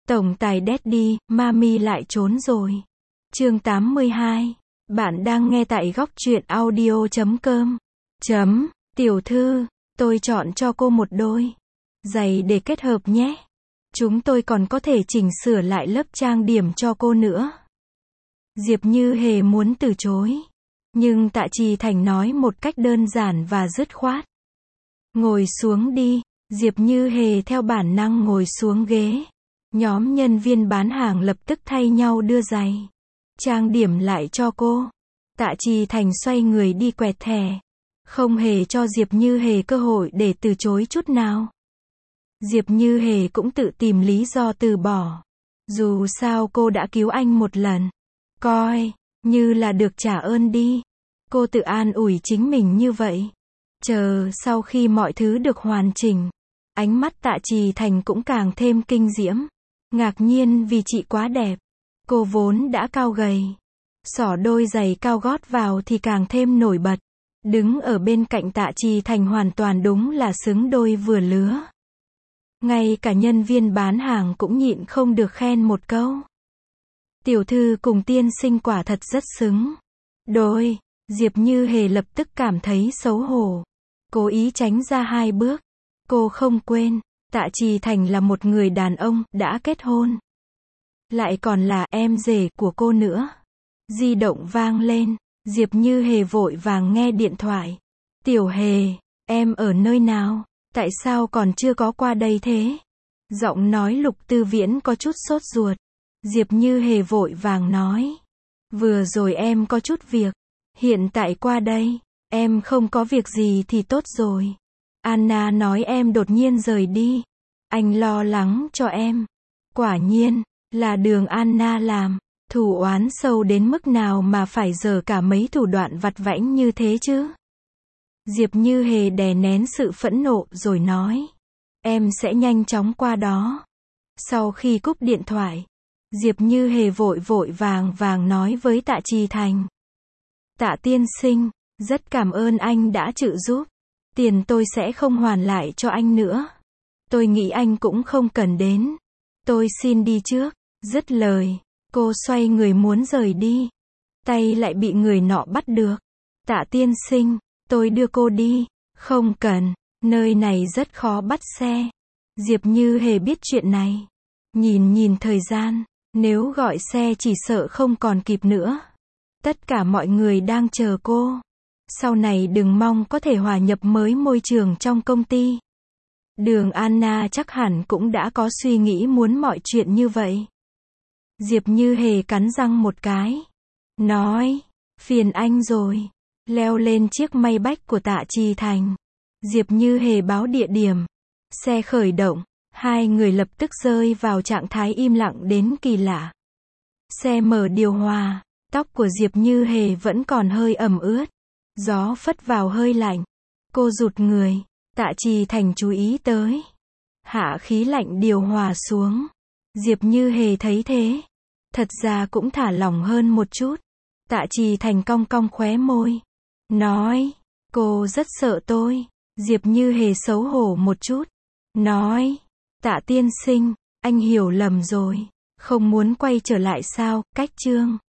Tổng tài Daddy, Mami lại trốn rồi. Chương 82. Bạn đang nghe tại góc truyện audio.com. Tiểu thư, tôi chọn cho cô một đôi giày để kết hợp nhé. Chúng tôi còn có thể chỉnh sửa lại lớp trang điểm cho cô nữa. Diệp Như Hề muốn từ chối, nhưng Tạ Trì Thành nói một cách đơn giản và dứt khoát. Ngồi xuống đi. Diệp Như Hề theo bản năng ngồi xuống ghế. Nhóm nhân viên bán hàng lập tức thay nhau đưa giày, trang điểm lại cho cô. Tạ Trì Thành xoay người đi quẹt thẻ, không hề cho Diệp Như Hề cơ hội để từ chối chút nào. Diệp Như Hề cũng tự tìm lý do từ bỏ. Dù sao cô đã cứu anh một lần, coi như là được trả ơn đi. Cô tự an ủi chính mình như vậy. Chờ sau khi mọi thứ được hoàn chỉnh, ánh mắt Tạ Trì Thành cũng càng thêm kinh diễm. Ngạc nhiên vì chị quá đẹp. Cô vốn đã cao gầy, xỏ đôi giày cao gót vào thì càng thêm nổi bật. Đứng ở bên cạnh Tạ Trì Thành hoàn toàn đúng là xứng đôi vừa lứa. Ngay cả nhân viên bán hàng cũng nhịn không được khen một câu. Tiểu thư cùng tiên sinh quả thật rất xứng đôi. Diệp Như Hề lập tức cảm thấy xấu hổ, cố ý tránh ra hai bước. Cô không quên, Tạ Trì Thành là một người đàn ông đã kết hôn, lại còn là em rể của cô nữa. Di động vang lên, Diệp Như Hề vội vàng nghe điện thoại. Tiểu Hề, em ở nơi nào? Tại sao còn chưa có qua đây thế? Giọng nói Lục Tư Viễn có chút sốt ruột. Diệp Như Hề vội vàng nói, vừa rồi em có chút việc, hiện tại qua đây. Em không có việc gì thì tốt rồi. Anna nói em đột nhiên rời đi, anh lo lắng cho em. Quả nhiên là Đường Anna làm. Thù oán sâu đến mức nào mà phải giở cả mấy thủ đoạn vặt vãnh như thế chứ? Diệp Như Hề đè nén sự phẫn nộ rồi nói, em sẽ nhanh chóng qua đó. Sau khi cúp điện thoại, Diệp Như Hề vội vàng nói với Tạ Trì Thành, Tạ tiên sinh, rất cảm ơn anh đã trợ giúp. Tiền tôi sẽ không hoàn lại cho anh nữa. Tôi nghĩ anh cũng không cần đến. Tôi xin đi trước. Dứt lời, cô xoay người muốn rời đi. Tay lại bị người nọ bắt được. Tạ tiên sinh, tôi đưa cô đi. Không cần, nơi này rất khó bắt xe. Diệp Như Hề biết chuyện này. Nhìn thời gian, nếu gọi xe chỉ sợ không còn kịp nữa. Tất cả mọi người đang chờ cô. Sau này đừng mong có thể hòa nhập mới môi trường trong công ty. Đường Anna chắc hẳn cũng đã có suy nghĩ muốn mọi chuyện như vậy. Diệp Như Hề cắn răng một cái, nói, phiền anh rồi. Leo lên chiếc Maybach của Tạ Trì Thành. Diệp Như Hề báo địa điểm. Xe khởi động, hai người lập tức rơi vào trạng thái im lặng đến kỳ lạ. Xe mở điều hòa, tóc của Diệp Như Hề vẫn còn hơi ẩm ướt. Gió phất vào hơi lạnh. Cô rụt người. Tạ Trì Thành chú ý tới, hạ khí lạnh điều hòa xuống. Diệp Như Hề thấy thế, thật ra cũng thả lỏng hơn một chút. Tạ Trì Thành cong cong khóe môi, nói, cô rất sợ tôi. Diệp Như Hề xấu hổ một chút, nói, Tạ tiên sinh, anh hiểu lầm rồi. Không muốn quay trở lại sao? Cách chương